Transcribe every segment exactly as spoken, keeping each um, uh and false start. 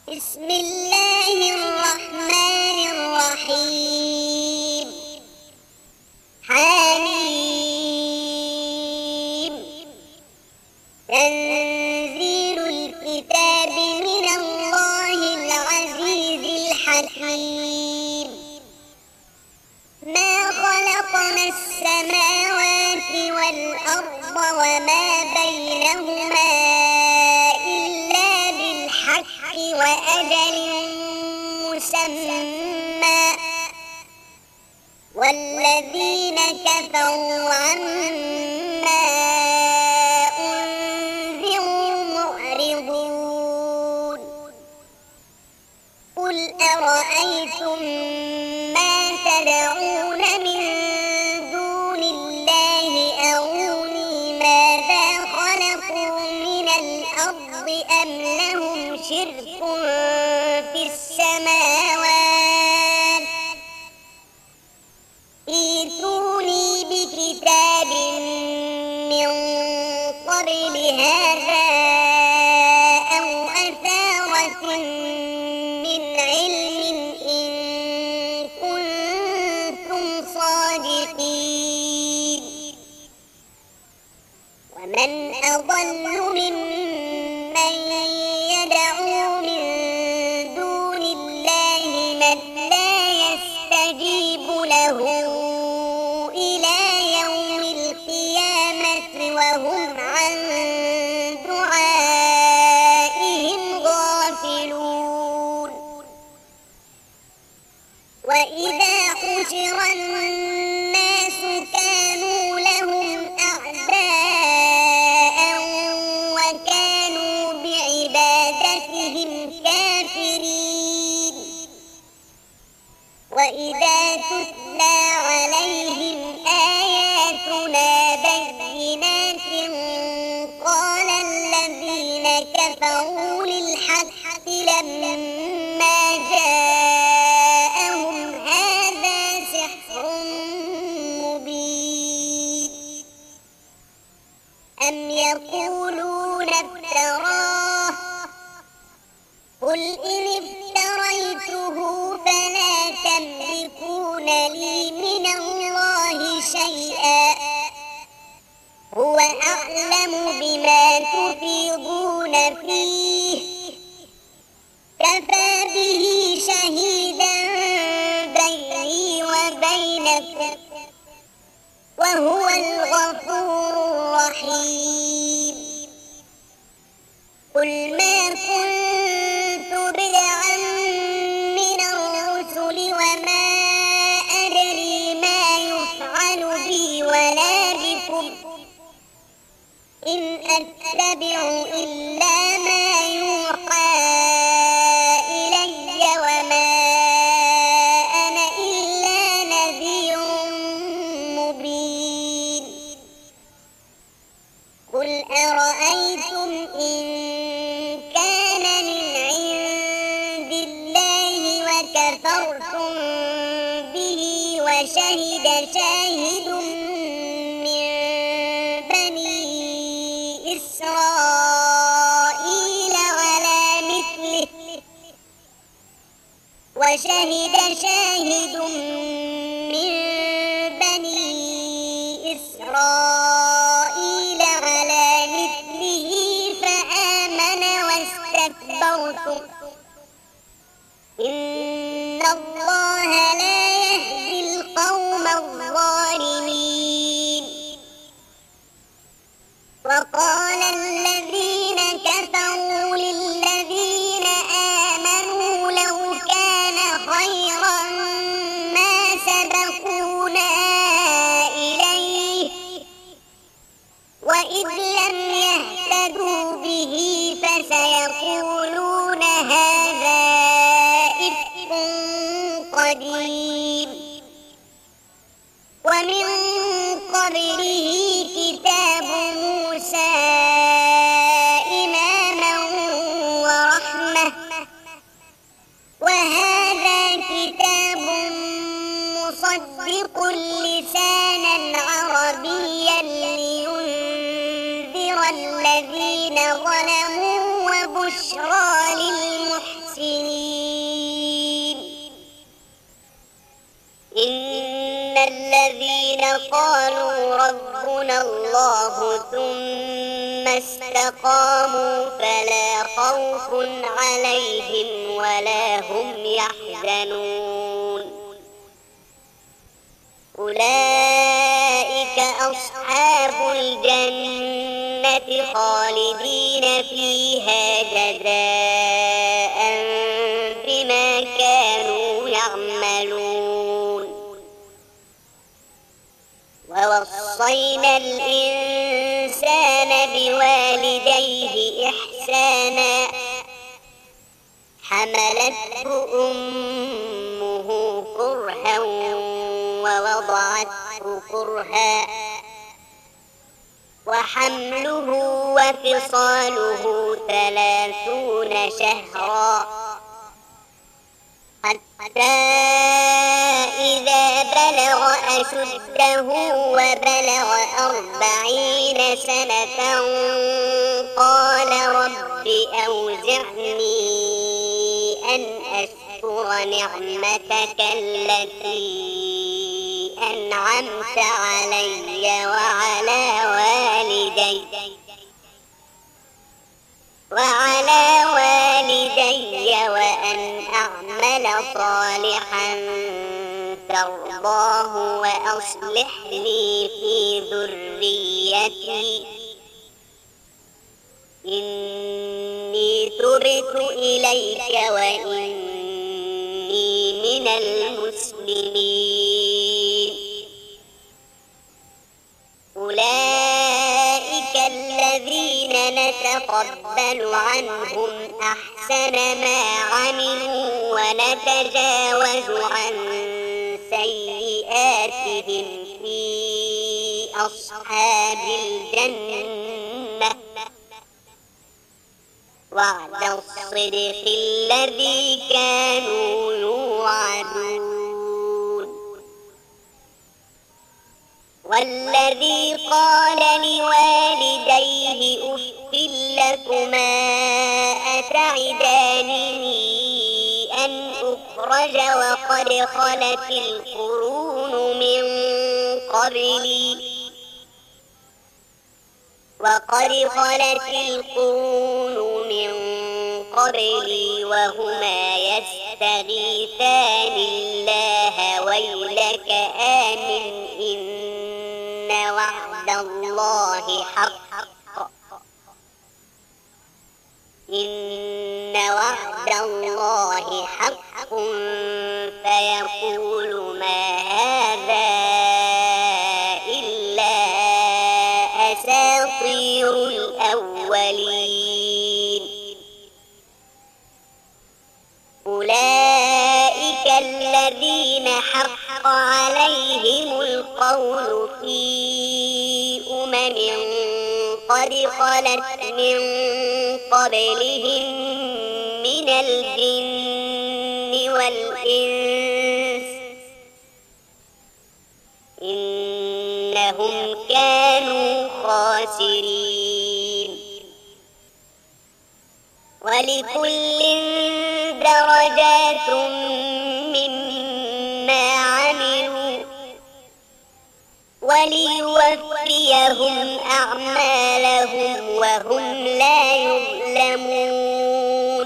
بسم الله الرحمن الرحيم. حميم. تنزيل الكتاب من الله العزيز الحكيم. ما خلقنا السماوات والأرض وما بينهما إلا بالحق وأجل مسمى، والذين كفروا عما أنذروا معرضون. قل أرأيتم ما تدعون من دون الله أروني ماذا خلقوا من الأرض أم لهم شرك في السماوات؟ ائتوني بكتاب من قبل هذا أو أثارة من علم إن كنتم صادقين. ومن أضل ممن يدعو من دون الله من لا يستجيب له إلى يوم القيامة وهم عن دعائهم غافلون. وإذا حشر الناس كانوا لهم أعداء وكانوا بعبادتهم كافرين. وإذا تتلى عليهم آياتنا بينات قال الذين كفروا للحق لما جاءهم هذا سحر مبين. أم يقولون افتراه؟ قل إن افتريته فلا تملكون لي من الله شيئا، هو أعلم بما تفيضون فيه، كفى به شهيدا بيني وبينكم وهو الغفور الرحيم. قل ما كنت بدعا من الرسل وما أدري ما يفعل بي ولا بكم، إن أتبع إلا ما يوحى إلي وما أنا إلا نذير مبين. قل أرأيتم إن كان من عند الله وكفرتم به وشهد شاهد من بني إسرائيل على مثله وشهد شاهد من بني إسرائيل على مثله فآمن واستكبرتم، إن الله لا يهدي القوم الظالمين. وقال الذين كفروا للذين آمنوا لو كان خيرا ما سبقونا إليه وإذ لم يهتدوا به فسيقولون هذا إفك قديم. ومن قبله كتاب موسى إماما ورحمة، وهذا كتاب مصدق لسانا عربيا لينذر الذين ظلموا وبشرى للمحسنين. قالوا ربنا الله ثم استقاموا فلا خوف عليهم ولا هم يحزنون أولئك أصحاب الجنة خالدين فيها جزاء بما كانوا يعملون ووصينا الإنسان بوالديه إحسانا حملته أمه كرها ووضعته كرها وحمله وفصاله ثلاثون شهرا حتى إذا بلغ أشده وبلغ أربعين سنة قال رب أوزعني أن أشكر نعمتك التي أنعمت علي وعلى والدي وعلى والدي وأن أعمل صالحا ترضاه وأصلح لي في ذريتي إني تبت إليك وإني من المسلمين أولئك الذين نتقبل عنهم أحسن ما عملوا ونتجاوز عن سيئاتهم في أصحاب الجنة وعد الصدق الذي كانوا يوعدون والذي قال لوالديه أف لكما أتعدانني أن أخرج وقد خلت القرون من قبلي وقد خلت القرون من قبلي وهما يستغيثان الله ويلك آمن إن وعد الله حق إن وعد الله حق فيقول ما هذا إلا أساطير الأولين أولئك الذين حق عليهم القول في أمم قد خلت من قبلهم من الجن والإنس إنهم كانوا خاسرين ولكل درجات مما عملوا وليوفيهم أعمالهم وهم لا يظلمون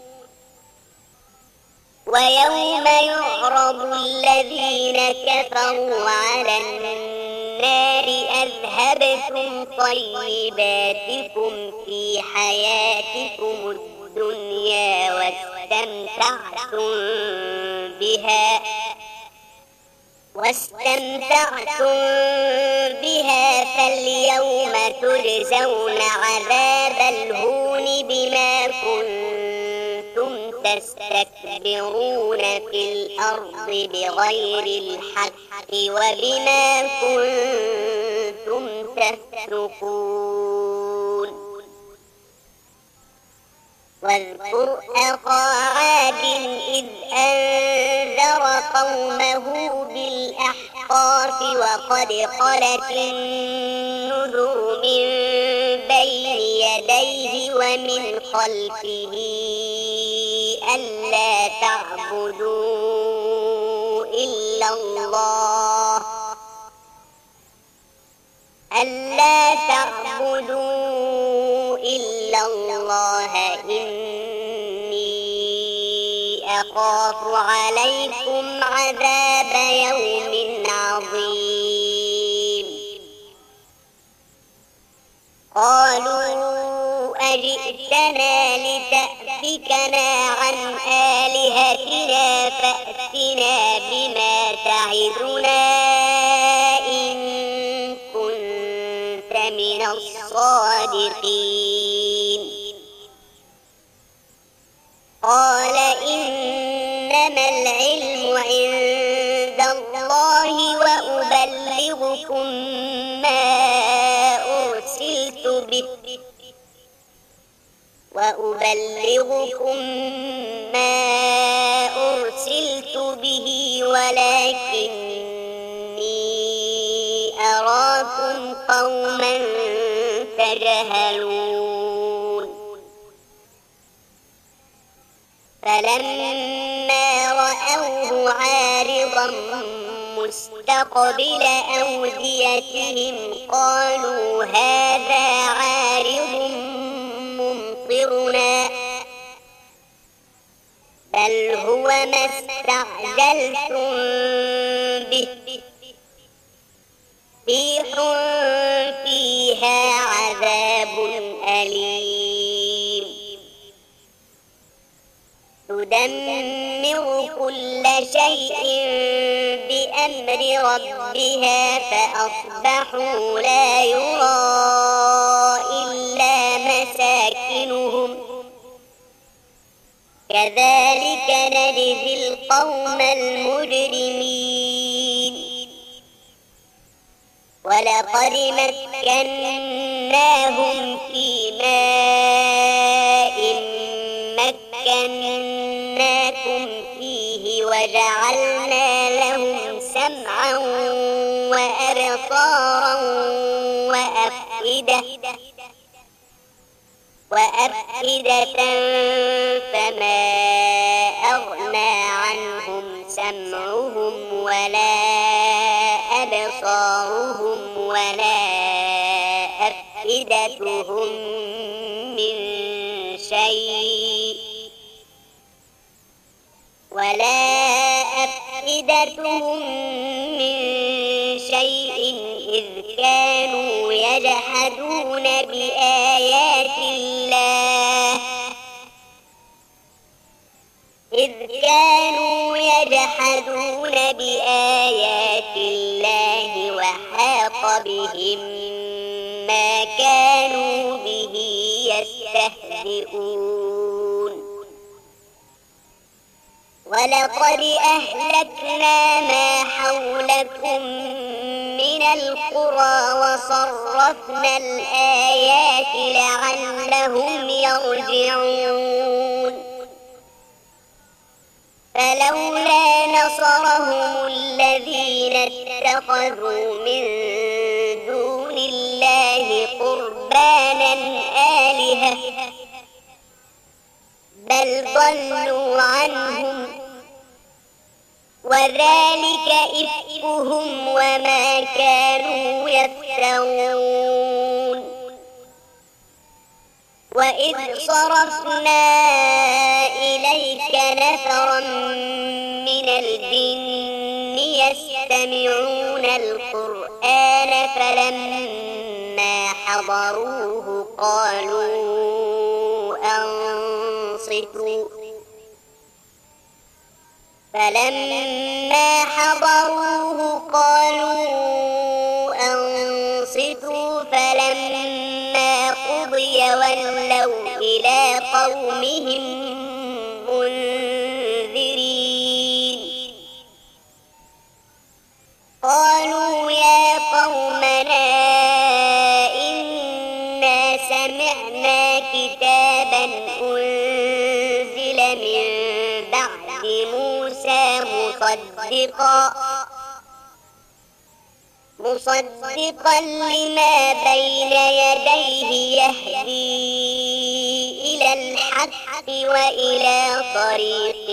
ويوم يعرض الذين كفروا على النار أذهبتم طيباتكم في حياتكم الدنيا واستمتعتم بها واستمتعتم بها فاليوم تجزون عذاب الهون بما كنتم تستكبرون في الأرض بغير الحق وبما كنتم تفسقون واذكر أخا عاد إذ أنذر قومه بالأحقاف وقد خلت النذر من بين يديه ومن خلفه ألا تعبدوا إلا الله ألا تعبدوا إلا الله إني أخاف عليكم عذاب يوم عظيم قالوا أجئتنا لتأفكنا عن آلهتنا فأتنا بما تعدنا إن كنت من الصادقين قال إنما العلم عند الله وأبلغكم ما أرسلت به وأبلغكم ما أرسلت به ولكني أراكم قوما تجهلون فلما رأوه عارضا مستقبل أوديتهم قالوا هذا عارض ممطرنا بل هو ما استعجلتم به ريح فيها عذاب أليم تدمر كل شيء بأمر ربها فأصبحوا لا يرى إلا مساكنهم كذلك نجزي القوم المجرمين ولقد مكناهم في ماء مكناكم فيه وجعلنا لهم سمعا وأبصارا وأفئدة وأفئدة فما أغنى عنهم سمعهم ولا أبصارهم ولا أفئدتهم من شيء ولا أفئدتهم من شيء إذ كانوا يجحدون بآيات الله إذ كانوا يجحدون بآيات الله وحاق بهم ما كانوا به يستهزئون ولقد أهلكنا ما حولكم من القرى وصرفنا الآيات لعلهم يرجعون فلولا نصرهم الذين اتخذوا من دون الله قربانا آلهة بل ضلوا عنهم وذلك إفكهم وما كانوا يفترون وإذ صرفنا إليك نفرا من الجن يستمعون القرآن فلما حضروه قالوا أنصتوا فلما حضروه قالوا أنصتوا فلما قضي ولوا إلى قومهم منذرين قالوا يا قومنا إنا سمعنا كتابا أنزل من بعد موسى مصدقا مصدقا لما بين يديه يهدي إلى الحق وإلى طريق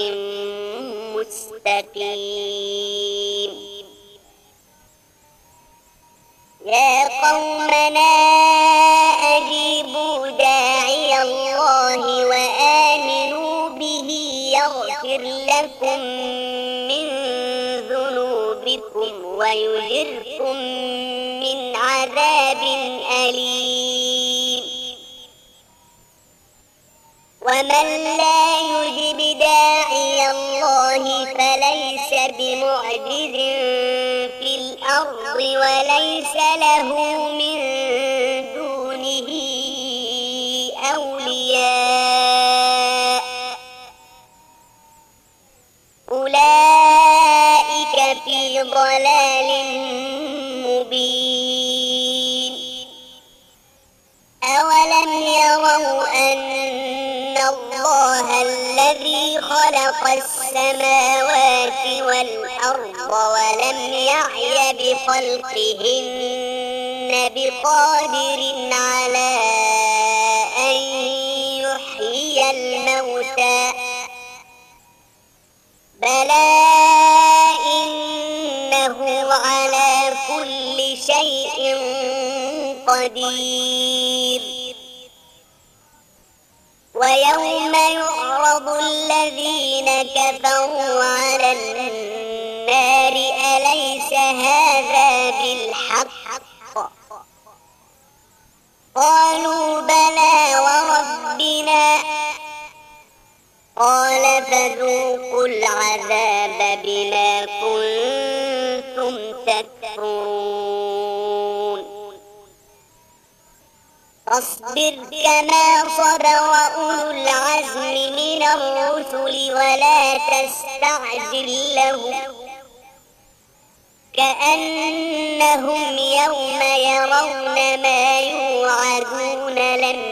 مستقيم يا قومنا أجيبوا داعي الله وآمنوا به يغفر لكم من ذنوبكم ويجركم من عذاب أليم. ومن لا يجب داعي الله فليس بمعجز في الأرض وليس له من دونه أولياء أولئك في ضلال مبين. أولم يروا أن الله الذي خلق السماوات والأرض ولم يعي بخلقهن بقادر على أن يحيي الموتى بلى إنه على كل شيء قدير. ويوم يعرض الذين كفروا على النار أليس هذا بالحق قالوا بلى وربنا قال فذوقوا العذاب بما كنتم تكفرون. فاصبر كما صبر أولو العزم من الرسل ولا تستعجل لهم كأنهم يوم يرون ما يوعدون لم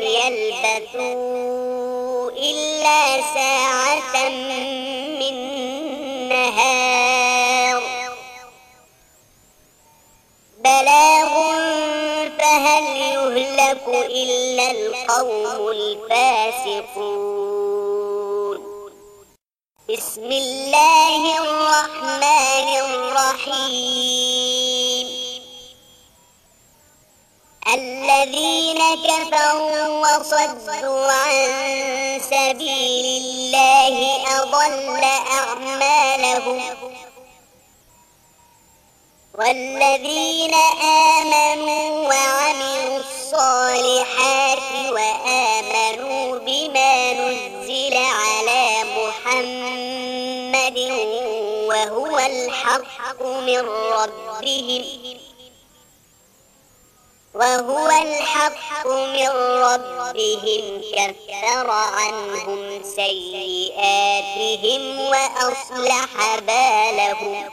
يلبثوا إلا ساعة من نهار بلاغ فهل يهلك إلا القوم الفاسقون. بسم الله الرحمن الرحيم. الذين كفروا وصدوا عن سبيل الله أضل أعمالهم والذين آمنوا وعملوا الصالحات وآمنوا بما نزل على محمد وهو الحق من ربهم وهو الحق من ربهم كفر عنهم سيئاتهم وأصلح بالهم.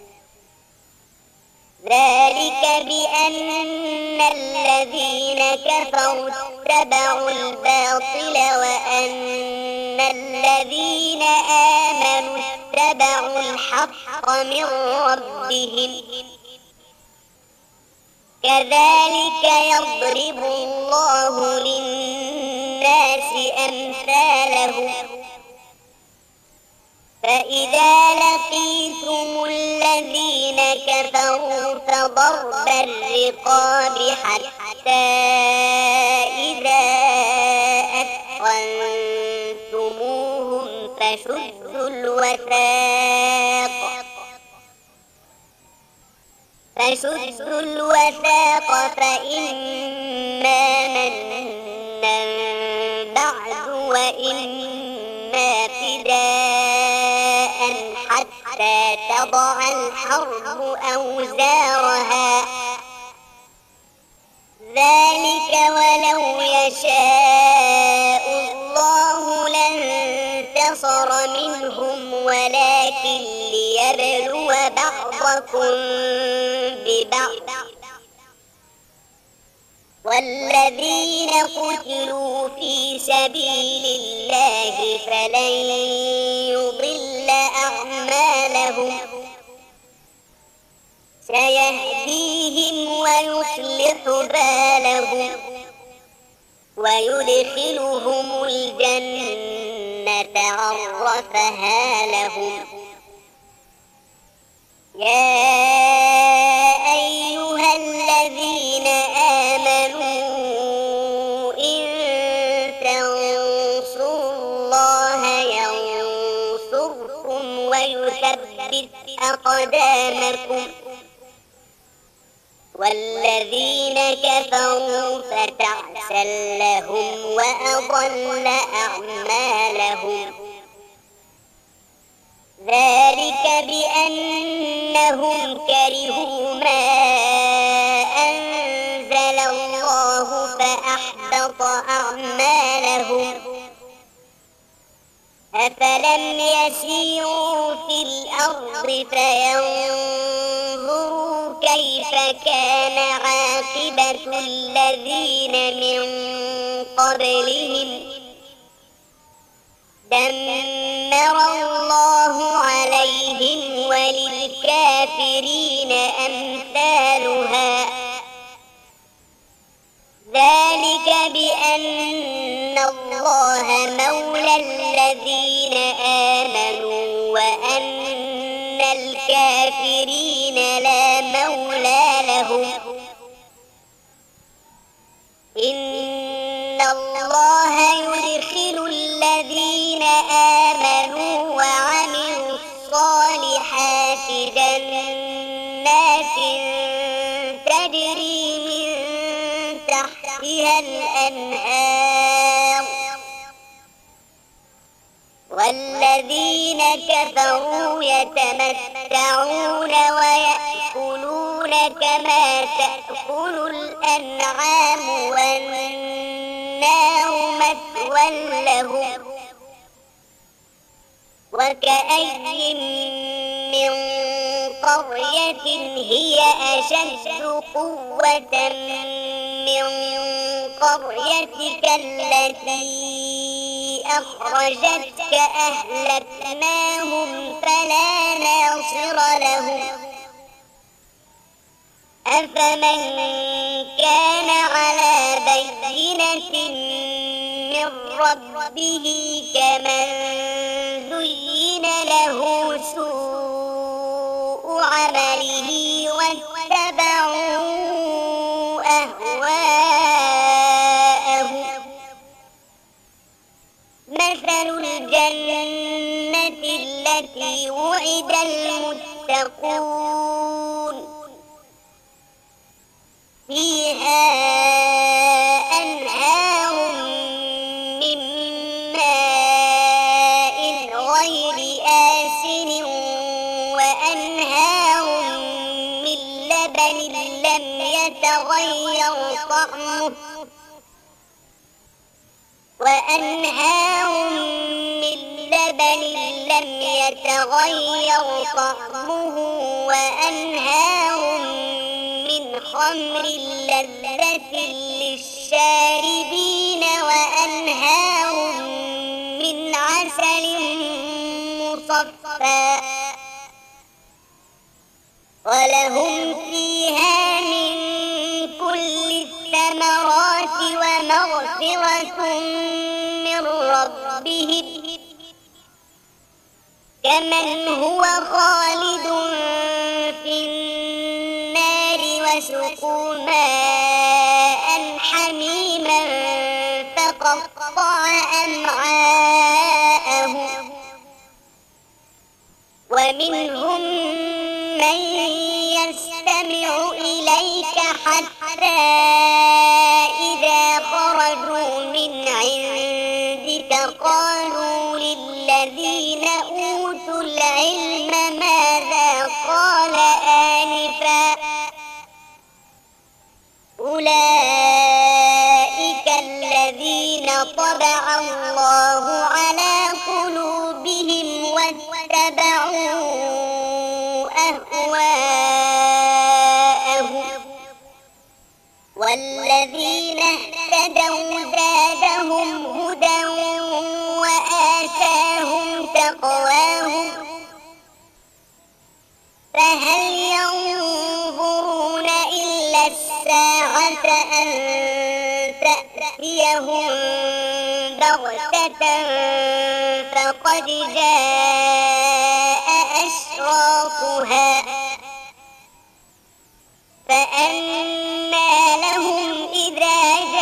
ذلك بأن الذين كفروا اتبعوا الباطل وأن الذين آمنوا اتبعوا الحق من ربهم كذلك يضرب الله للناس أمثالهم. فإذا لقيتم الذين كفروا فضرب الرقاب حتى إذا أثخنتموهم فشدوا الوثاق فشدوا الوثاق فإما منا بعد وإما فداء حتى تضع الحرب أوزارها ذلك ولو يشاء الله لانتصر منهم ولكن ليبلو بعضكم ببعض والذين قتلوا في سبيل الله فلن يضل أعمالهم سيهديهم ويصلح بالهم ويدخلهم الجنة عرفها لهم. يا أيها الذين ويثبت أقدامكم والذين كفروا فتعسا لهم وأضل أعمالهم ذلك بأنهم كرهوا ما أنزل الله فأحبط أعمالهم أفلم يسيروا في الأرض فينظروا كيف كان عاقبة الذين من قبلهم دمر الله عليهم وللكافرين أمثالها ذلك بأن الله مولى الذين آمنوا وأن الكافرين لا مولى لهم إن الله يدخل الذين آمنوا وعملوا الصالحات جنات تجري من تحتها الأنهار والذين كفروا يتمتعون ويأكلون كما تأكل الأنعام والنار مثوى لهم وكأي من قرية هي أشد قوة من قريتك التي أخرجتك أهلكناهم فلا ناصر لهم أفمن كان على بينة من ربه كمن زين له سوء عمله واتبعوا أهواءهم مثل الجنة التي وعد المتقون فيها أنهار من ماء غير آسن وأنهار من لبن لم يتغير طعمه وأنهار من لبن لم يتغير طعمه وأنهار من خمر لذة للشاربين وأنهار من عسل مصفى ولهم فيها من كل الثمرات ومغفرة من ربهم كمن هو خالد في النار وسقوا ماء حميما فقطع أمعاءهم ومنهم من يستمع إليك حتى إذا خرجوا من عندك قالوا للذين أوتوا العلم ماذا قال آنفا أولئك الذين طبع الله على قلوبهم واتبعوا أهواءهم والذين اهتدوا زادهم هدى وآتاهم تقواهم فهل ينظرون إلا الساعة أن تأتيهم بغتة فقد جاء أشراطها فأنى لهم إذا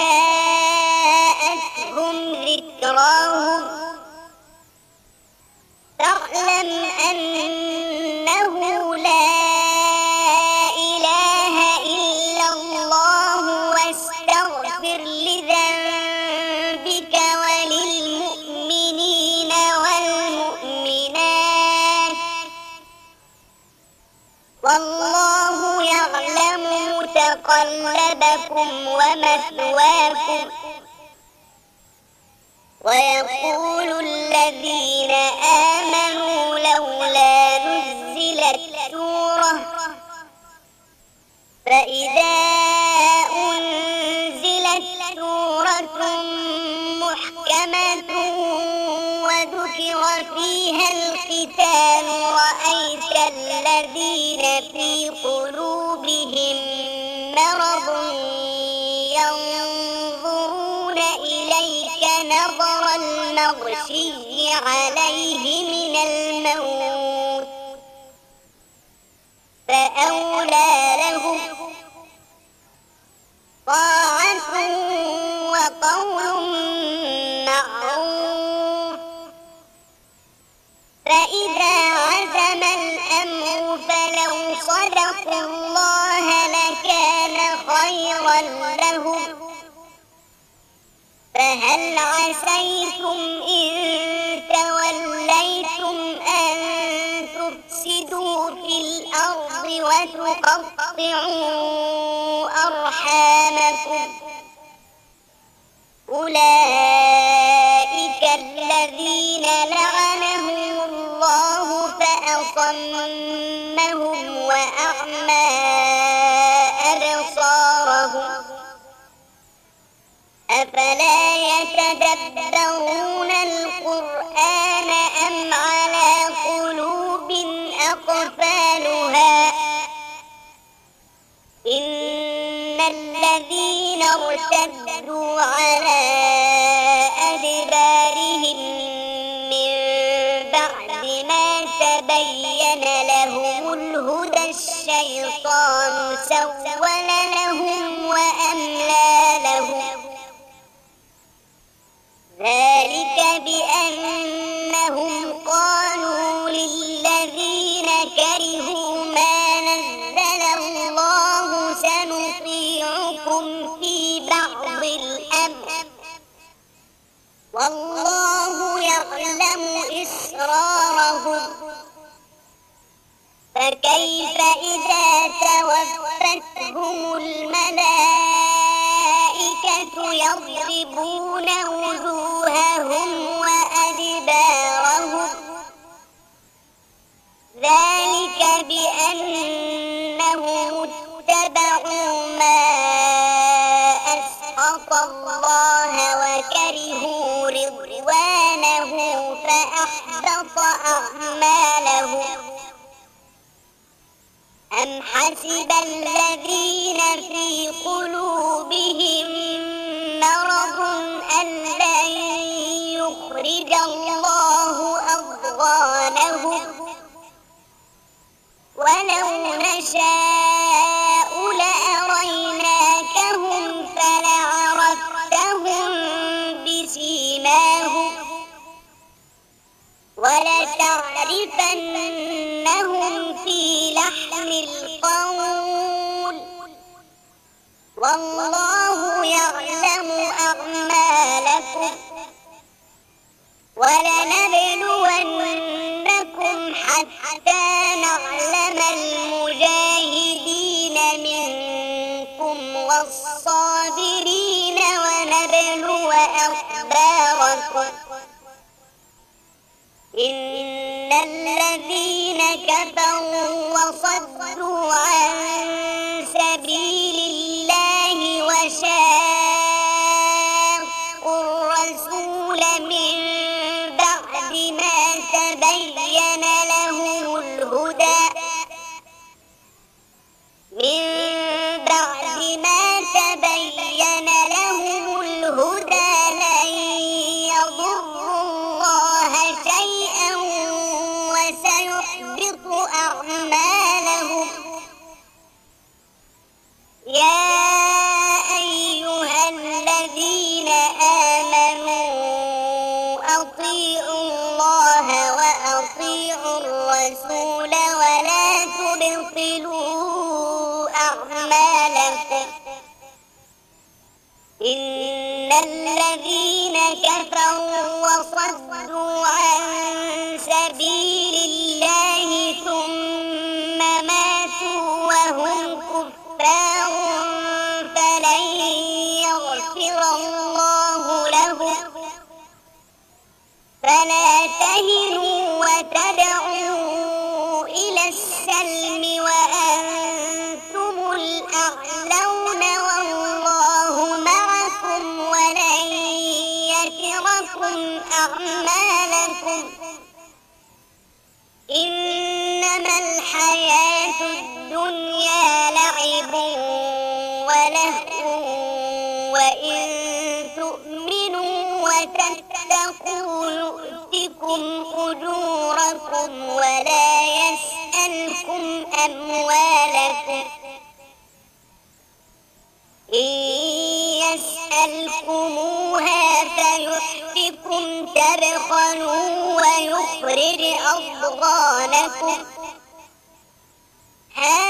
جاءتهم ذكراهم فاعلم أن متقلبكم ومثواكم ويقول الذين آمنوا لولا نزلت سورة فإذا أنزلت سورة محكمة وذكر فيها القتال رأيت الذين في قلوبهم مرض ينظرون إليك نظر المغشي عليه من الموت فأولى لهم طاعة وقول معروف فإذا عزم الأمر فلو صدقوا الله لكان خيرا لهم فهل عسيتم إن توليتم أن تفسدوا في الأرض وتقطعوا أرحامكم أولئك الذين لعنهم الله فأصمهم وأعمى أبصارهم أفلا يتدبرون القرآن أم على قلوب أقفالها إن الذين ارتدوا على أدبارهم من بعد ما تبين لهم الهدى الشيطان سول لهم وأملى لهم ذلك بأنهم قالوا للذين كرهوا ما نزل الله سنطيعكم في بعض الأمر والله يعلم إسرارهم فكيف إذا توفتهم الملائكة يضربون وجوههم وأدبارهم ذلك بأنهم اتبعوا ما أسخط الله وكرهوا رضوانه فأحبط أعمالهم أم حسب الذين في قلوبهم مرض أن لن يخرج الله أضغانهم ولو نشاء لأريناكهم فلعرفتهم بسيماهم ولتعرفنهم في لحن القول والله يعلم أعمالكم ولنبلونكم حتى نعلم المجاهدين منكم والصابرين ونبلو أخباركم إن الذين كفروا وصدوا عن سبيل الله وشاقوا الرسول من بعد ما تبين لهم الهدى من بعد ما تبين لهم الهدى لن يضروا الله شيئا وسيحبط أعمالهم يا أيها الذين آمنوا أطيعوا الله وأطيعوا الرسول ولا تبطلوا أعمالكم إن الذين كفروا وصدوا عن سبيل الله ثم ماتوا وهم كفار تهنوا وتدعوا إلى السلم وأنتم الأعلون والله معكم ولن يتركم أعمالكم إنما الحياة الدنيا لعب ولهو وإن تؤمنوا وتتقوا يؤتكم أجوركم ولا يسألكم أموالكم إن يسألكموها فيحفكم تبخلوا ويخرج أضغانكم ها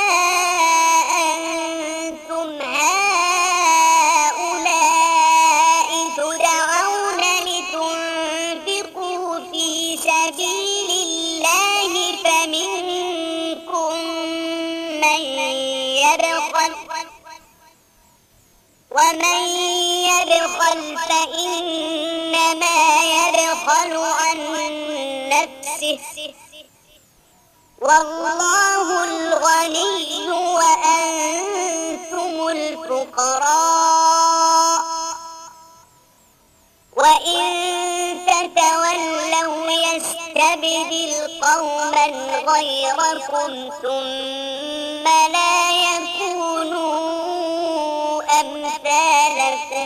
أنتم هؤلاء تدعون لتنفقوا في سبيل الله فمنكم من يبخل ومن يبخل فإنما يبخل عن نفسه والله الغني وأنتم الفقراء وإن تتولوا يستبدل قوما غيركم ثم لا يكونوا أمثالكم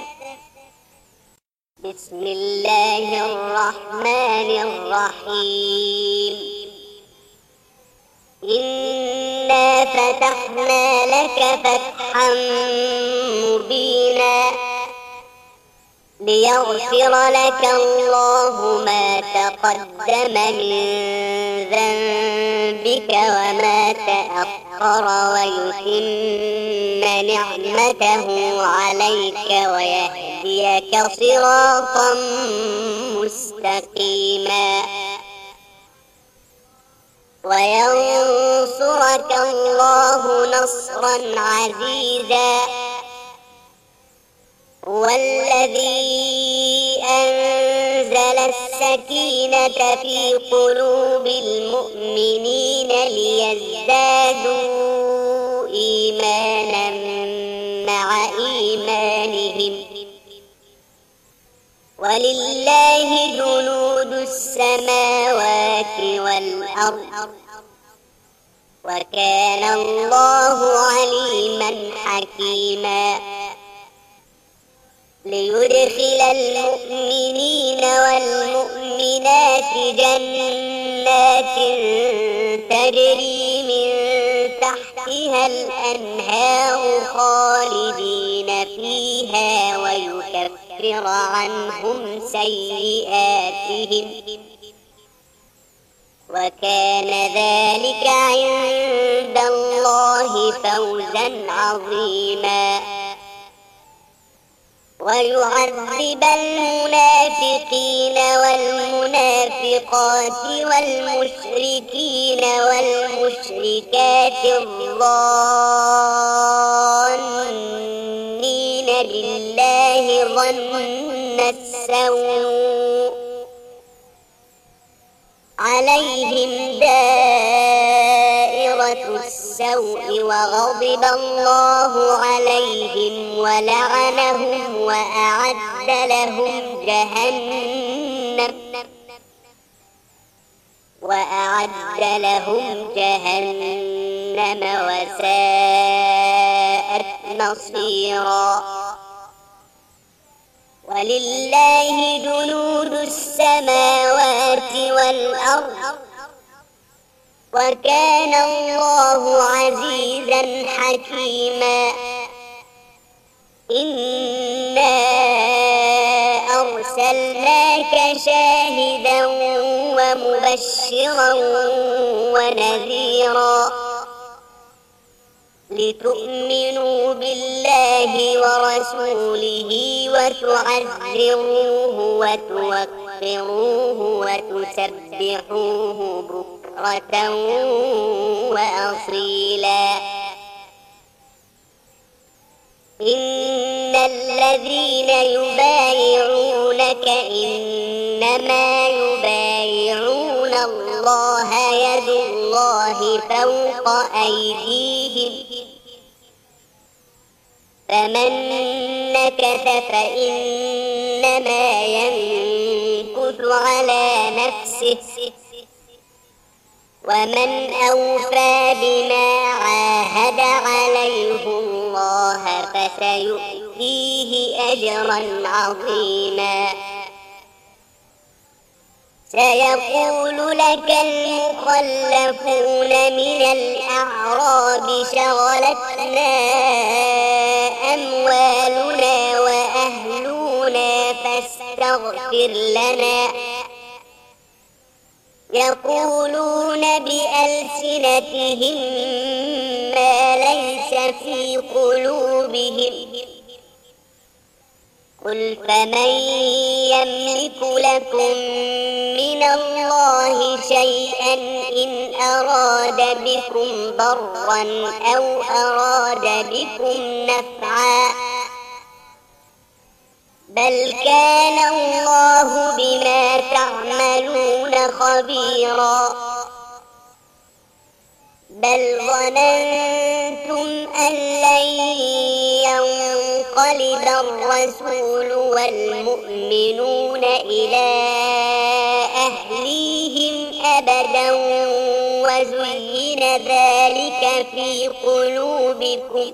بسم الله الرحمن الرحيم إنا فتحنا لك فتحا مبينا ليغفر لك الله ما تقدم من ذنبك وما تأخر ويتم نعمته عليك ويهديك صراطا مستقيما وينصرك الله نصرا عزيزا هو الذي أنزل السكينة في قلوب المؤمنين ليزدادوا إيمانا مع إيمانهم ولله جنود السماوات والأرض وكان الله عليما حكيما ليدخل المؤمنين والمؤمنات جنات تجري من تحتها الأنهار خالدين فيها ويكفر عنهم سيئاتهم وكان ذلك عند الله فوزا عظيما ويعذب المنافقين والمنافقات والمشركين والمشركات الظانين بالله ظن السوء عليهم دائرة السوء وغضب الله عليهم ولعنهم وأعد لهم جهنم وأعد لهم جهنم وساءت مصيرا ولله جنود السماوات والأرض وكان الله عزيزا حكيما إنا أرسلناك شاهدا ومبشرا ونذيرا لتؤمنوا بالله ورسوله وتعزروه وتوقروه وتسبحوه بكرة وأصيلا إن الذين يبايعونك إنما يبايعون الله يد الله فوق أيديهم فمن نكث فإنما ينكث على نفسه ومن أوفى بما عاهد عليه الله فسيؤتيه أجرا عظيما. سيقول لك المخلفون من الأعراب شغلتنا أموالنا وأهلنا فاستغفر لنا يقولون بألسنتهم ما ليس في قلوبهم قل فمن يملك لكم من الله شيئا إن أراد بكم ضرا أو أراد بكم نفعا بل كان الله بما تعملون خبيرا. بل ظننتم أن لن ينقلب الرسول والمؤمنون إلى أهليهم أبدا وزين ذلك في قلوبكم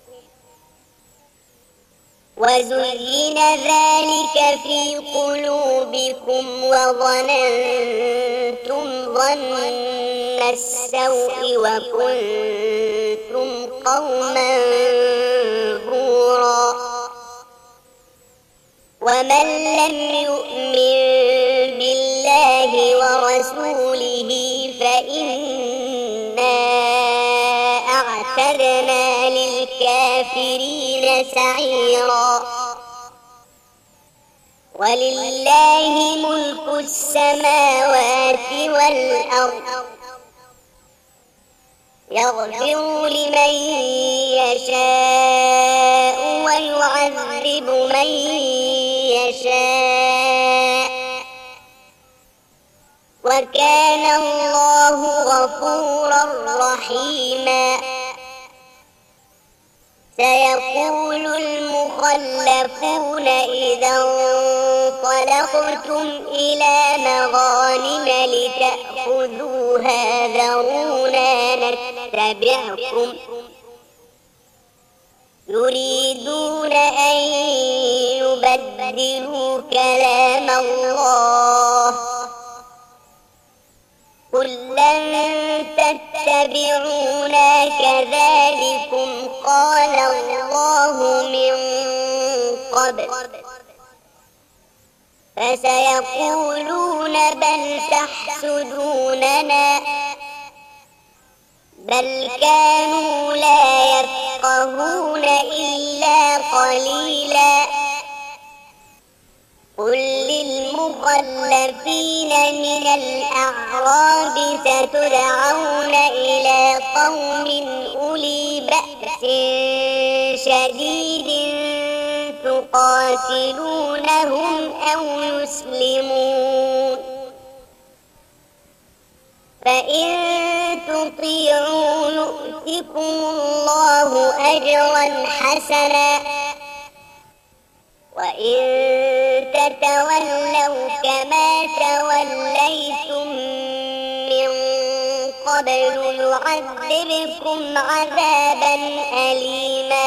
وزين ذلك في قلوبكم وظننتم ظن السوء وكنتم قوما بورا. ومن لم يؤمن بالله ورسوله فإنا أعتدنا للكافرين سعيرا. ولله ملك السماوات والأرض يغفر لمن يشاء ويعذب من يشاء وكان الله غفورا رحيما. سيقول المخلفون إذا انطلقتم إلى مغانم لتأخذوها ذرونا نتبعكم يريدون أن يبدلوا كلام الله قل لن تتبعونا كذلكم قال الله من قبل فسيقولون بل تحسدوننا بل كانوا لا يفقهون إلا قليلا. قل للمخلفين من الأعراب ستدعون إلى قوم أولي بأس شديد تقاتلونهم أو يسلمون فإن تطيعوا يؤتكم الله أجرا حسنا وإن تتولوا كما توليتم من قبل يعذبكم عذابا أليما.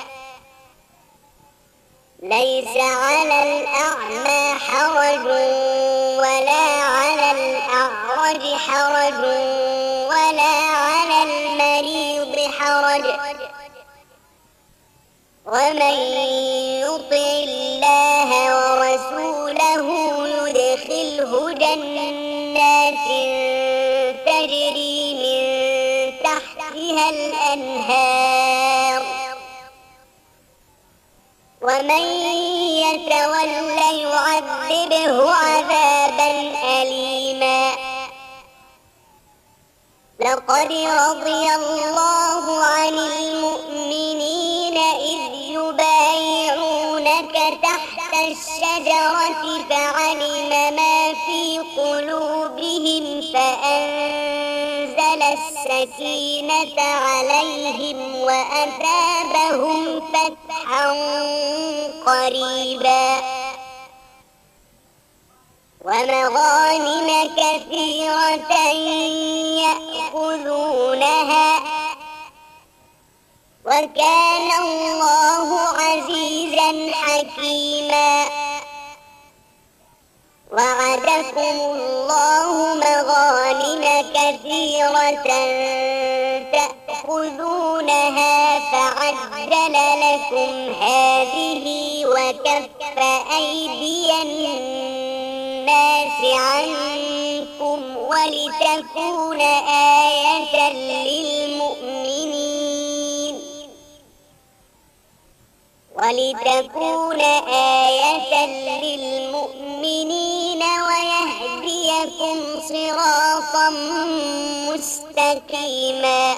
ليس على الأعمى حرج ولا على الأعرج حرج ولا على المريض حرج ومن يطع الله ورسوله يدخله جنات تجري من تحتها الأنهار ومن يتول يعذبه عذابا أليما. لقد رضي الله عن المؤمنين إذ يبايعونك تحت الشجرة فعلم ما في قلوبهم فأنزل السكينة عليهم وأثابهم فتحا قريبا ومغانم كثيرة يأخذونها وكان الله عزيزا حكيما وعدكم الله مغانم كثيرة تأخذونها فعجل لكم هذه وكف أيدي الناس عنكم ولتكون آية للمؤمنين ولتكون آية للمؤمنين ويهديكم صراطا مستقيما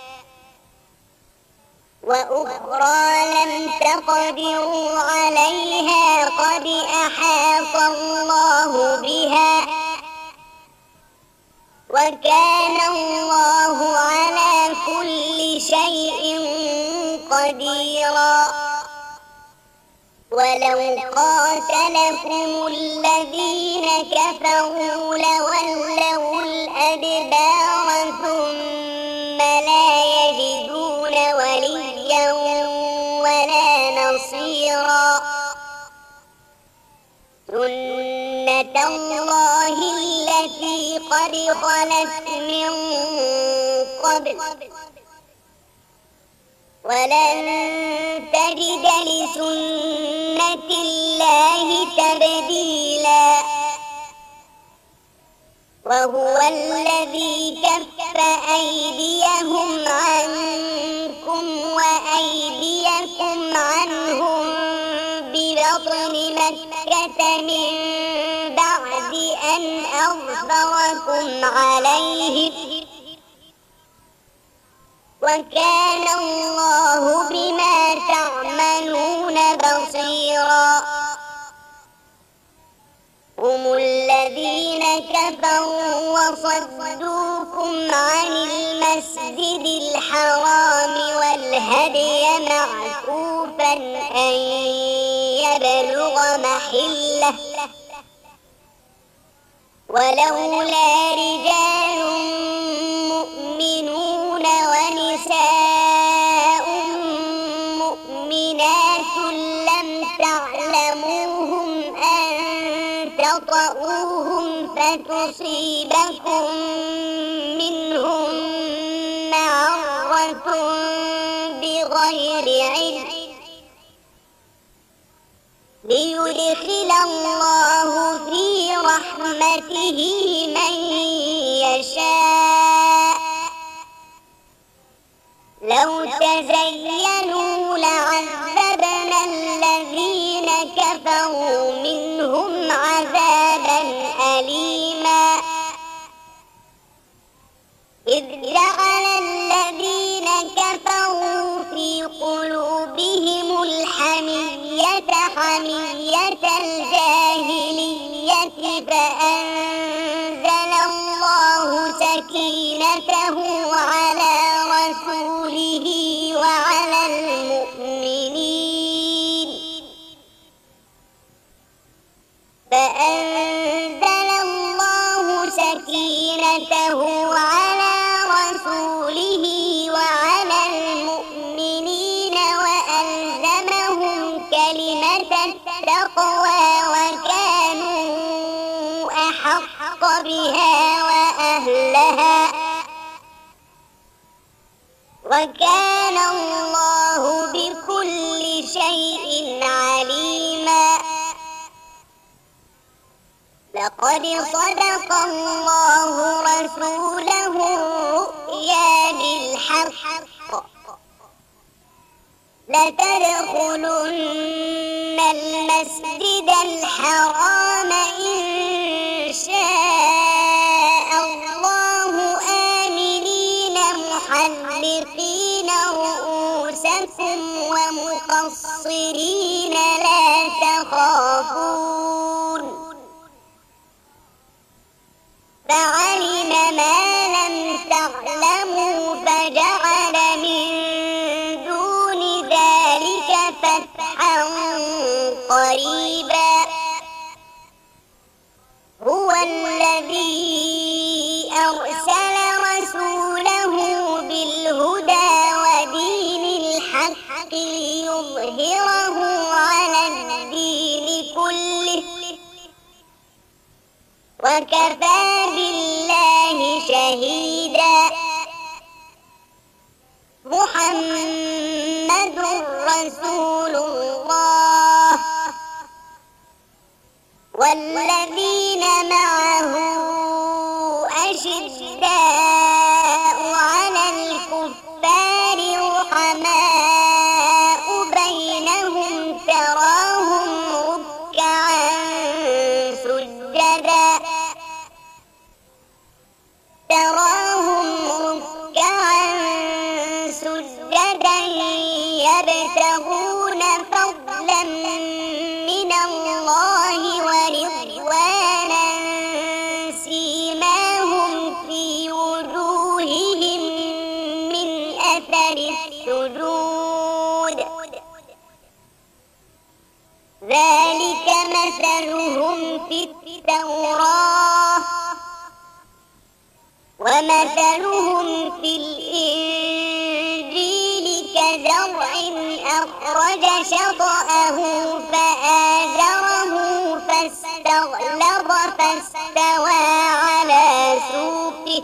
وأخرى لم تقدروا عليها قد أحاط الله بها وكان الله على كل شيء قديرا ولو قاتلكم الذين كفروا لولوا الأدبار ثم لا يجدون وليا ولا نصيرا سنة الله التي قد خلت من قبل ولن تجد لسنة الله تبديلا وهو الذي كف أيديهم عنكم وأيديكم عنهم ببطن مكة من بعد أن أظفركم عليهم وكان الله بما تعملون بصيرا هم الذين كفروا وصدوكم عن المسجد الحرام والهدي معكوفا أن يبلغ محله ولولا رجال مؤمنون ونساء مؤمنات لم تعلموهم أن تطؤوهم فتصيبكم منهم معرة بغير علم ليدخل الله في رحمته من يشاء لو تزينوا لعذبنا الذين كفروا منهم عذابا أليما إذ جعل الذين كفروا في قلوبهم الحمية حمية الجاهلية فأنزل الله سكينته على رسوله وعلى المؤمنين فأنزل الله سكينته على رسوله وعلى المؤمنين وألزمهم كلمة التقوى وكانوا أحق بها وأهلها وكان الله بكل شيء عليما لقد صدق الله رسوله الرؤيا بالحق لتدخلن المسجد الحرام إن شاء الله آمنين محلقين رؤوسكم ومقصرين لا تخافون فعلم ما لم تعلموا وكفى بالله شهيدا. محمد رسول الله والذين معه أشداء على الكفار رحماء بينهم تراهم ركعا سجدا تراهم ركعا سجدا يبتغون فضلا من الله ورضوانا سيماهم في وجوههم من أثر السجود ذلك مثلهم في التوراة ومثلهم في الإنجيل كزرع أخرج شطأه فآزره فاستغلظ فاستوى على سوقه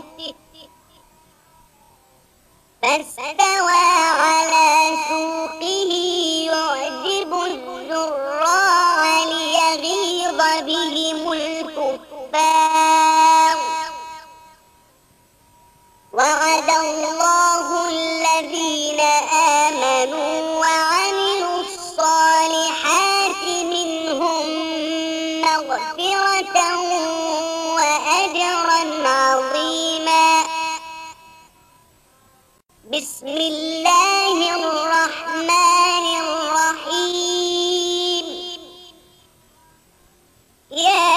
فاستوى على سوقه يعجب الزراع ليغيظ بهم الكفار. وعد الله الذين آمنوا وعملوا الصالحات منهم مغفرة وأجرا عظيما. بسم الله الرحمن الرحيم. يا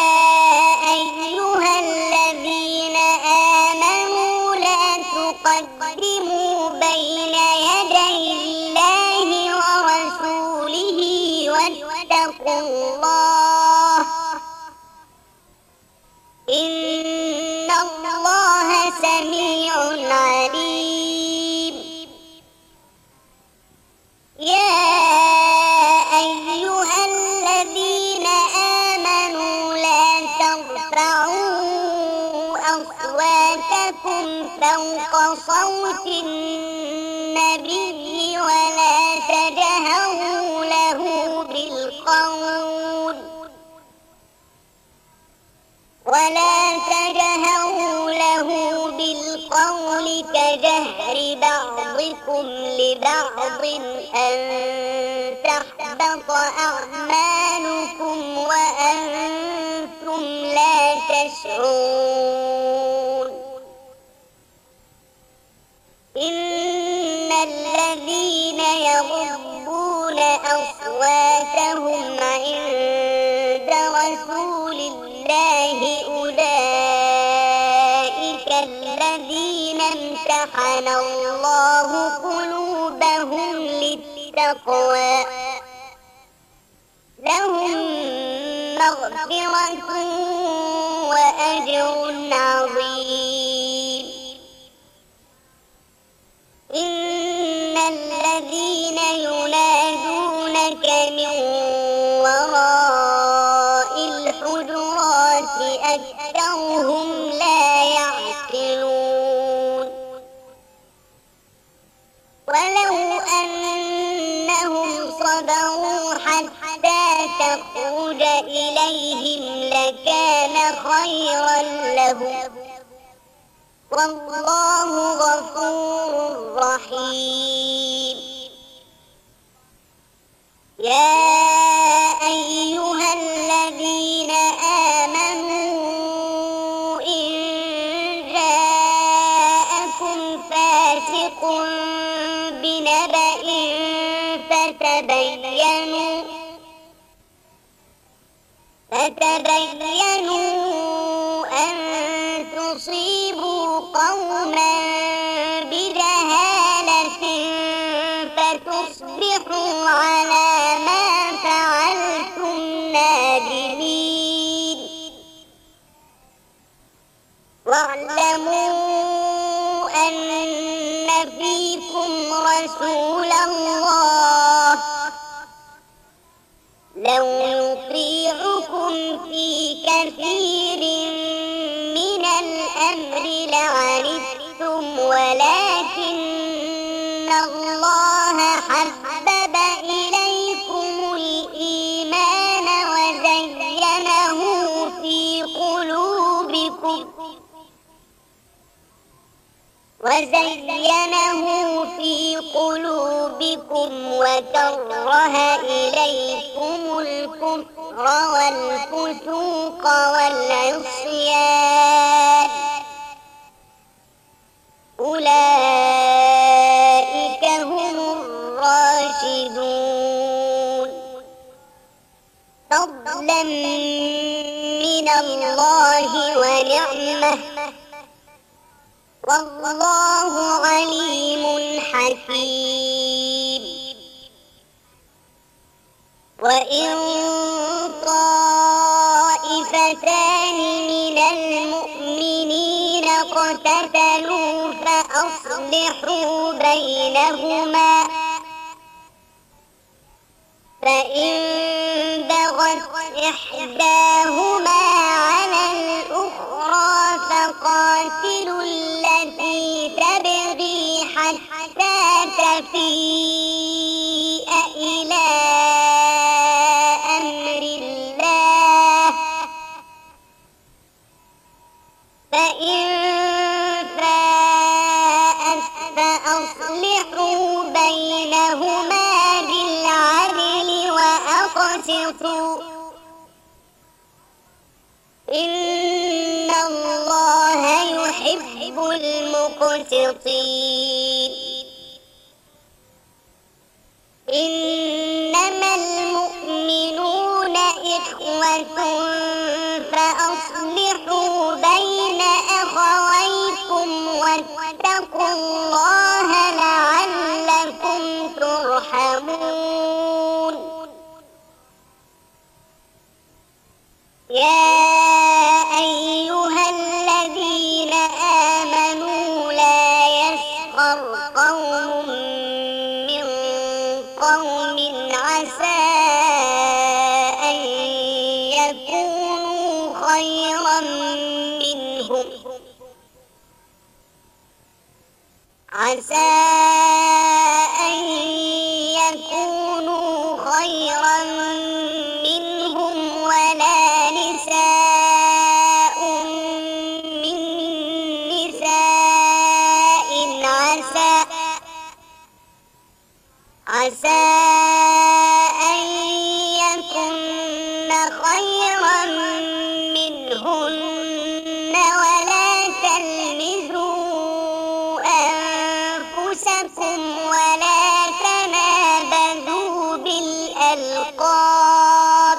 أيها الذين آمنوا لا تقدموا بين يدي الله ورسوله واتقوا الله إن الله سميع عليم. يا أيها الذين آمنوا لا ترفعوا أصواتكم فوق صوت النبي ولا تجهروا له بالقول ولا تجهروا له بالقول كجهر بعضكم لبعض أن تحبط أعمالكم وأنتم لا تشعرون. إن الذين يغضون أصواتهم عند رسول الله أولئك الذين امتحن الله قلوبهم للتقوى لهم مغفرة وأجر عظيم. إن الذين ينادونك من وراء الحجرات أكثرهم لا يعقلون. ولو أنهم صبروا حتى تخرج إليهم لكان خيرا لهم والله غفور رحيم. يا أيها الذين آمنوا إن جاءكم فاسق بنبأ فتبينوا فتبينوا أن تصيبوا قوما بجهالة فتصبحوا على ما فعلتم نادمين. واعلموا أن فيكم رسول الله لو يطيعكم في كثير الأمر لعنتم ولكن الله حبب إليكم الإيمان وزينه في قلوبكم وزينه في قلوبكم وكره إليكم الكفر والفسوق والعصيان أولئك هم الراشدون فضلا من الله ونعمة والله عليم حكيم وإن طائفتان من المؤمنين اقتتلوا فأصلحوا بينهما فإن بغت إحداهما على الأخرى فقاتلوا التي تبغي حتى تفيء إلى أمر الله فإن فاءت فأصلحوا بينهما بالعدل وأقسطوا إن الله يحب المقسطين إنما المؤمنون إخوة فأصلحوا بين أخويكم واتقوا الله لعلكم ترحمون يا أيها الذين آمنوا لا يسخر قوم من قوم عسى أن يكونوا خيرا منهم عسى أن يكونوا خيرا منهم ولا نساء من نساء عسى عسى أن يكن خيرا منهن ولا تلمزوا أنفسكم ولا تنابذوا بالألقاب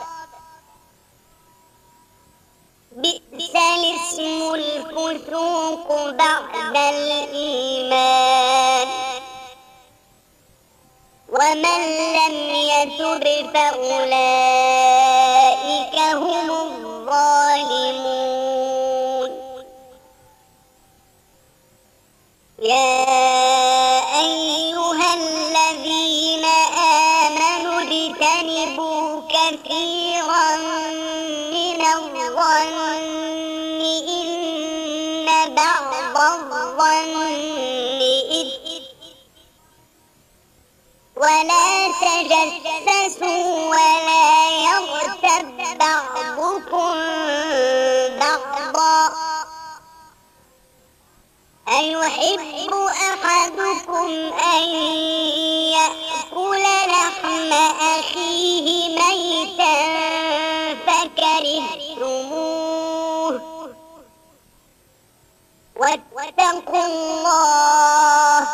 بئس الاسم الفسوق بعد الإيمان ومن لم يتب فأولئك هم الظالمون يا أيها الذين آمنوا اجتنبوا كثيرا من الظن إن بعض الظن إثم ولا تجسسوا ولا يغتب بعضكم بعضا أيحب أحدكم أن يأكل لحم أخيه ميتا فكرهتموه واتقوا الله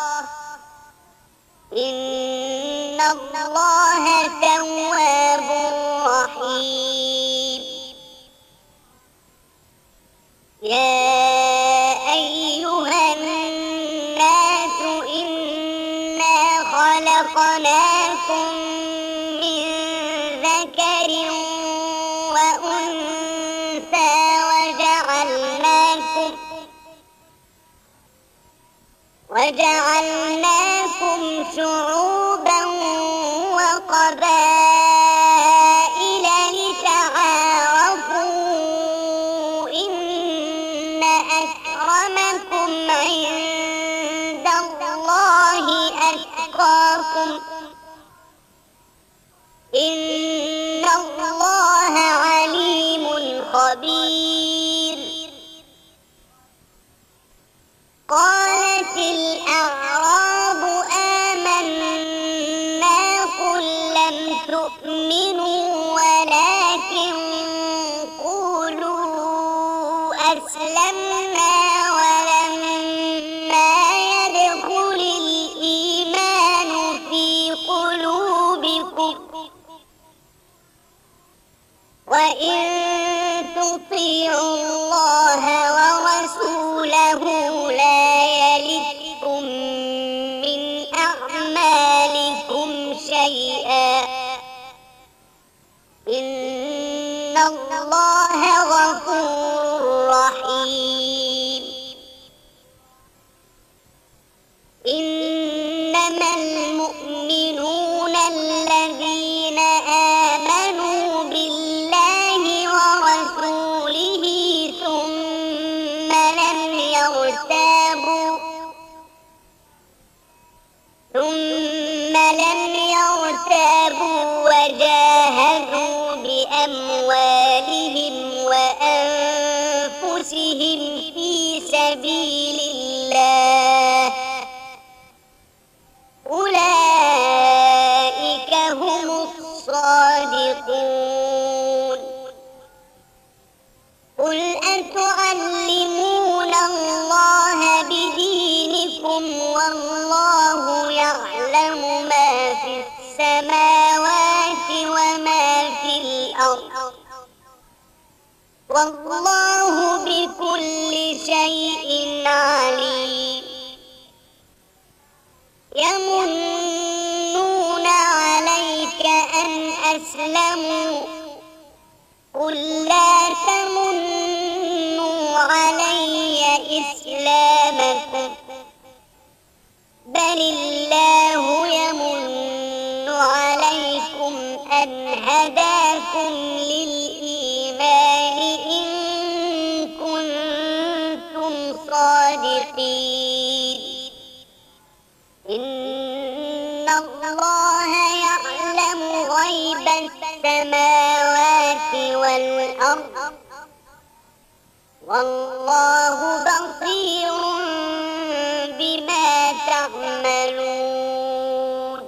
إن الله تواب رحيم يا أيها الناس إنا خلقناكم من ذكر وأنثى وجعلناكم وجعلناكم شعوبا وقبائل لتعارفوا إن وأتقاكم إن الله عليم خبير. قالت الأعراب آمنا قل لم تؤمنوا ولكن قولوا أسلمنا ولما يدخل الإيمان في قلوبكم وإن تطيعوا الله ورسوله لا يلدكم من أعمالكم شيئا إن الله غفور رحيم. إنما المؤمنون الذين آمنوا بالله ورسوله ثم لم يرتابوا ثم لم يرتابوا وجاهدوا بأموالهم وأنفسهم في سبيل الله أولئك هم الصادقون. قل أتعلمون الله بدينكم والله يعلم ما في السماوات وما في الأرض والله بكل شيء عليم. يمنون عليك أن أسلموا قل لا تمنوا علي إسلامكم بل الله يمن عليكم أن هداكم للإيمان إن كنتم صادقين. إن الله يعلم غيب السماوات والأرض والله بصير بما تعملون.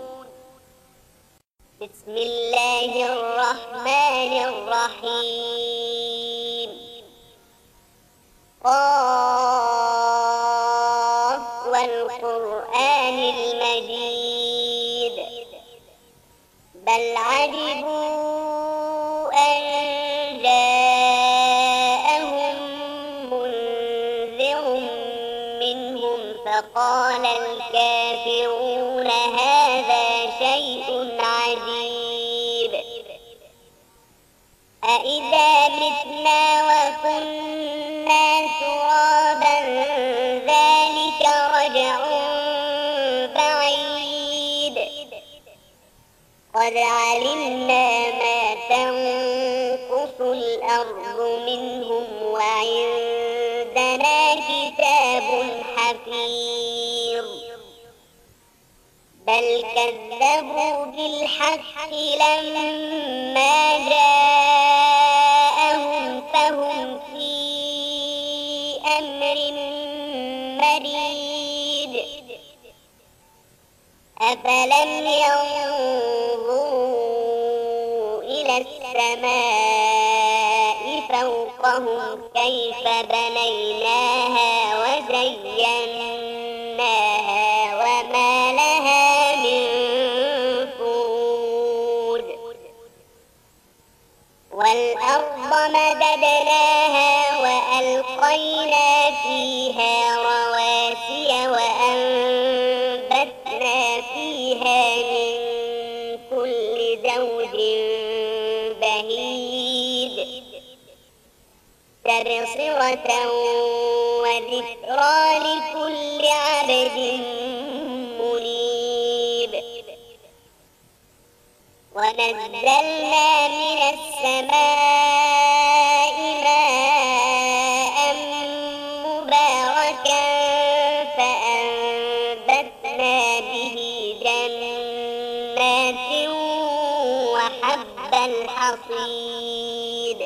بسم الله الرحمن الرحيم. قاف والقرآن المجيد بل عجبوا أن جاءهم منذر منهم فقال الكافرون هذا شيء عجيب أإذا متنا وكنا ترابا ذلك رجع بعيد قد علمنا ما تنقص الأرض منهم وعندنا كتاب حفيظ بل كذبوا بالحق لما جاءهم فهم في أمر مريد أفلم ينظروا إلى السماء فوقهم كيف بنيناها وزيناها وما لها من فروج والأرض مددناها وألقينا فيها رواسي وأنبتنا فيها من كل زوج بهيج تبصرة وذكرى لكل عبد منيب ونزلنا من السماء ماء مباركا فأنبتنا به جنات الحصيد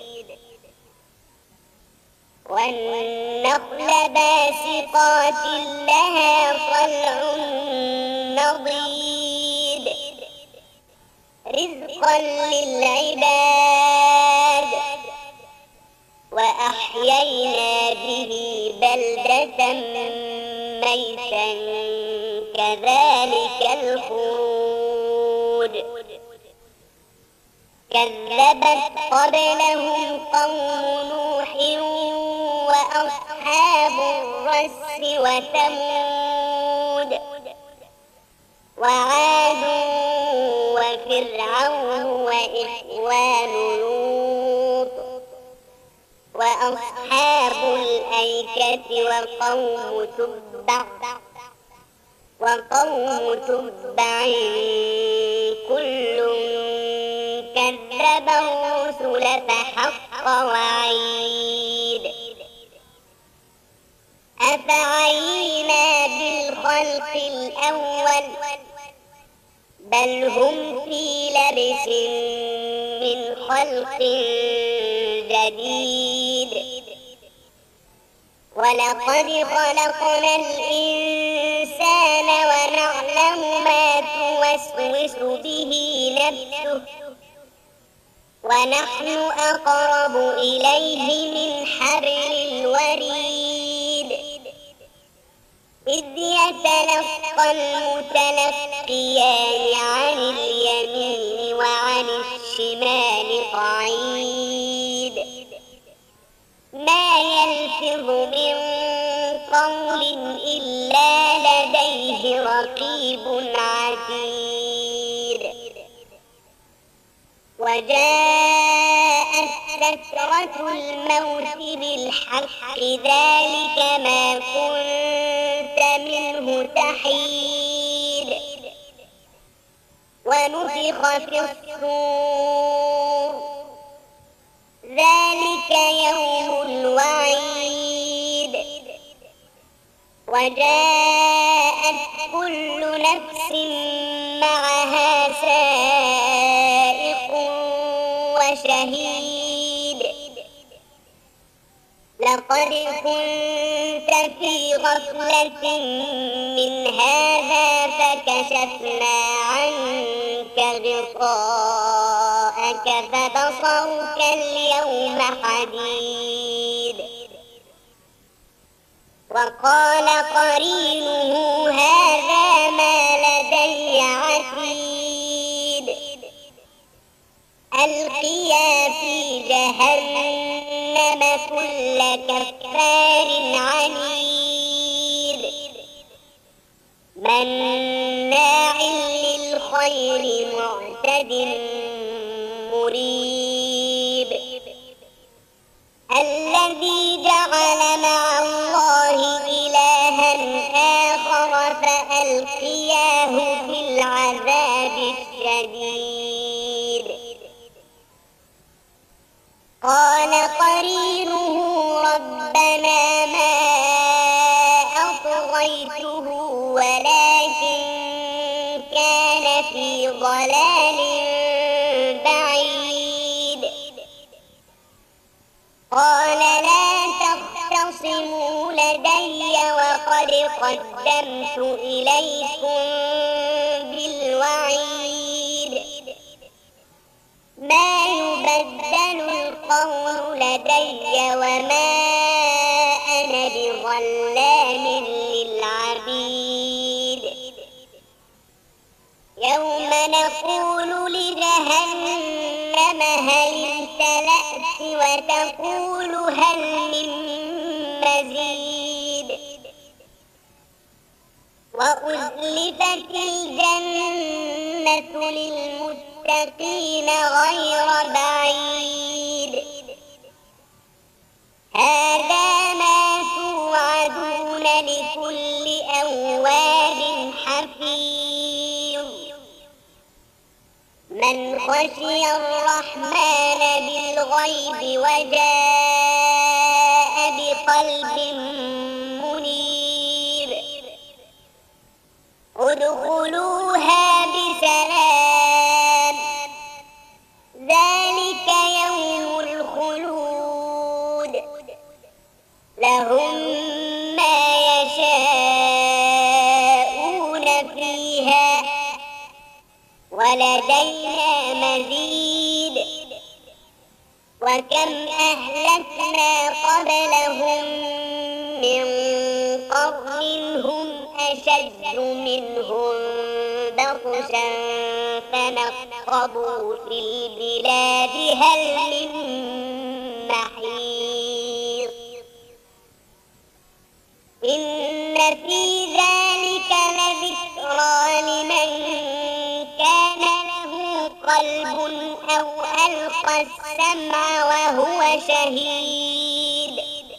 والنخل باسقات لها طلع نضيد رزقا للعباد وأحيينا به بلدة ميتا كذلك الخروج كذبت قبلهم قوم نوح وأصحاب الرس وثمود وعاد وفرعون وإخوان لوط وأصحاب الأيكة وقوم تبع وقوم تبع كل كذب الرسل فحق وعيد أفعينا بالخلق الأول بل هم في لبس من خلق جديد ولقد خلقنا الإنسان ونعلم ما توسوس به نفسه ونحن أقرب إليه من حبل الوريد إذ يتلقى المتلقيان عن اليمين وعن الشمال قعيد ما يلفظ من قول إلا لديه رقيب عتيد وجاءت سكرة الموت بالحق ذلك ما كنت منه تحيد ونفخ في الصور ذلك يوم الوعيد وجاءت كل نفس معها سائق وشهيد لقد كنت في غفلة من هذا فكشفنا عنك غطاءك فبصرك اليوم حديد وقال قرينه هذا ما لدي عتيد ألقيا في جهنم كل كفار عنيد مناع للخير معتد مريب الذي جعل مع الله إلها آخر فألقياه في العذاب الشديد قال قرينه ربنا ما أطغيته ولكن كان في ضلال بعيد قال لا تختصموا لدي وقد قدمت إليكم بالوعيد ما يبدل القول لدي وما أنا بظلام للعبيد يوم نقول لجهنم هل امتلأت وتقول هل من مزيد وأزلفت الجنة للمتقين غير بعيد هذا ما توعدون لكل أواب حفيظ من خشي الرحمن بالغيب وجاء بقلب منيب ادخلوها بسلام ذلك ولدينا مزيد. وكم أهلكنا قبلهم من قرن هم أشد منهم بطشا فنقبوا في البلاد هل من محيص. إن في ذلك لذكرى لمن كان له قلب أو ألقى السمع وهو شهيد.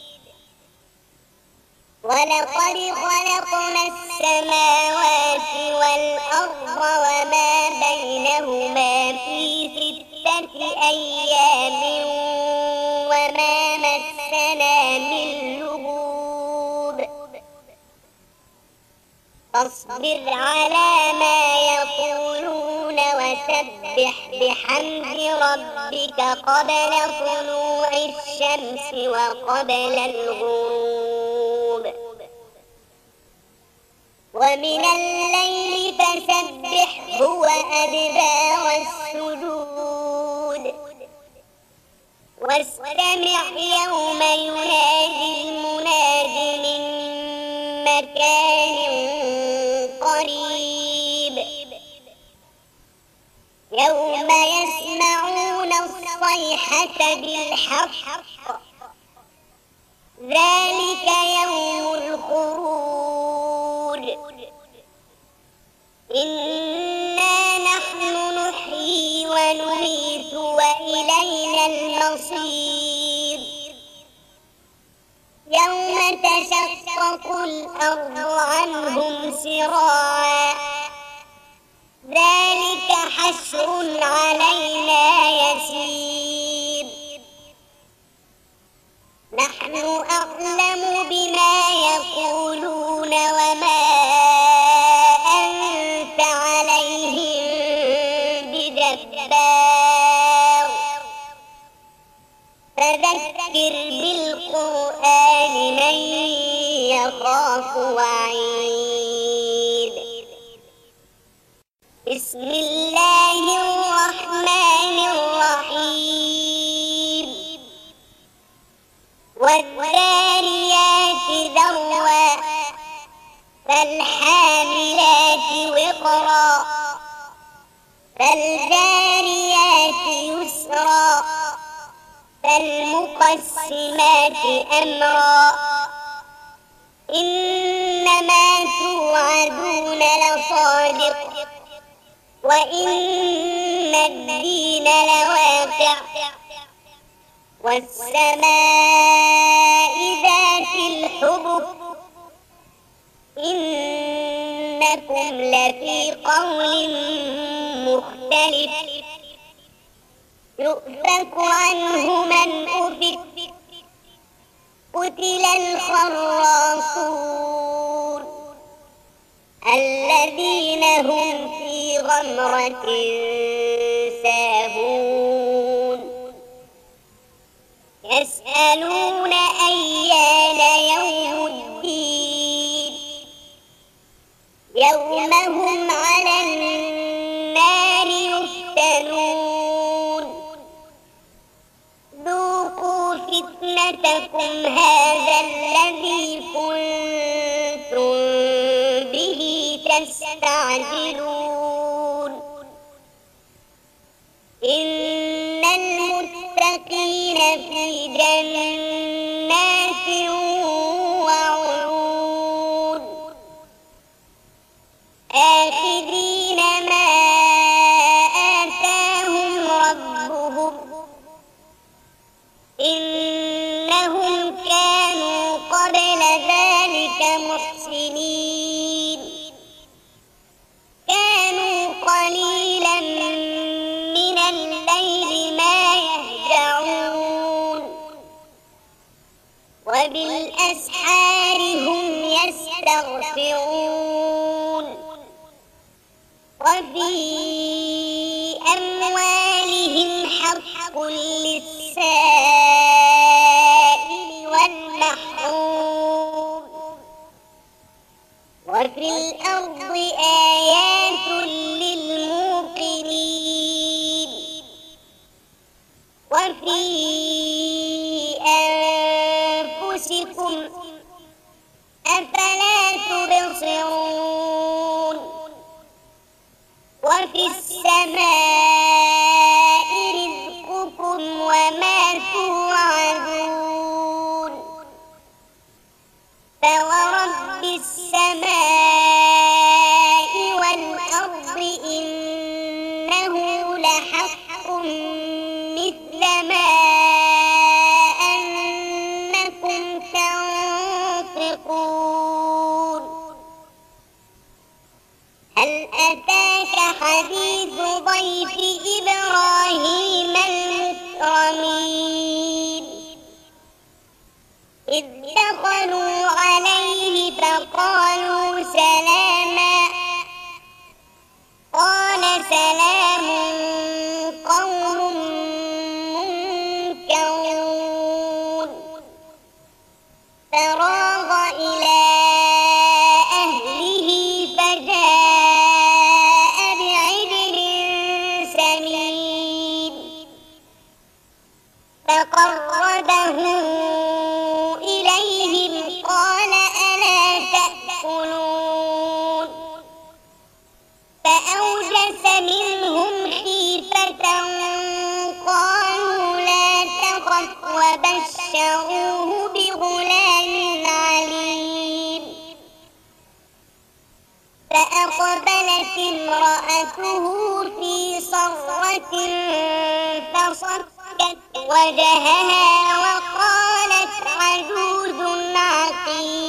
ولقد خلقنا السماوات والأرض وما بينهما في ستة أيام وما مسنا من لغوب. فاصبر على ما يقولون وسبح بحمد ربك قبل طلوع الشمس وقبل الغروب. ومن الليل فسبحه وأدبار السجود. واستمع يوم ينادي المناد من مكان قريب. يوم يسمعون الصيحة بالحق ذلك يوم الخروج. إنا نحن نحيي ونميت وإلينا المصير. يوم تشقق الأرض عنهم سراعا ذلك حشر علينا يسير. نحن أعلم بما يقولون وما أنت عليهم بجبار. فذكر بالقرآن من يخاف وعيد. بسم الله الرحمن الرحيم. والذاريات ذروا فالحاملات وقرا فالجاريات يسرا فالمقسمات أمرا. إنما توعدون لصادق وإن الدين لواقع. والسماء ذات الحبك إنكم لفي قول مختلف. يؤفك عنه من أفك. قتل الخراصون الذين هم في غمرة ساهون. يسألون أيان يوم الدين. يوم هم على النار يفتنون. ذوقوا فتنتكم هذا الذي كنتم به تستعجلون. إن المتقين في جنات وعيون آخذين ما آتاهم ربهم. إنهم كانوا قبل ذلك محسنين. كانوا قليلا من الليل ما يهجعون وبالأسحار هم يستغفرون. وفي أموالهم حق للسائل والمحروم. وفي الأرض آيات للموقنين وفي السماء رزقكم وما توعدون فورب السماء والأرض إنه لحق مثل ما أنكم تنطقون هل أتاك حديث ضيف إبراهيم المكرمين إذ دخلوا عليه فقالوا سلاما قال سلام قوم منكرون فراغ إلى أهله فجاء بعجل سمين فقربه إليهم قال ألا تأكلون فأوجس منهم خيفة قالوا لا تخف وبشروه بغلام عليم فأقبلت امرأته في صرة فصكت وجهها وقالت عجوز عقيم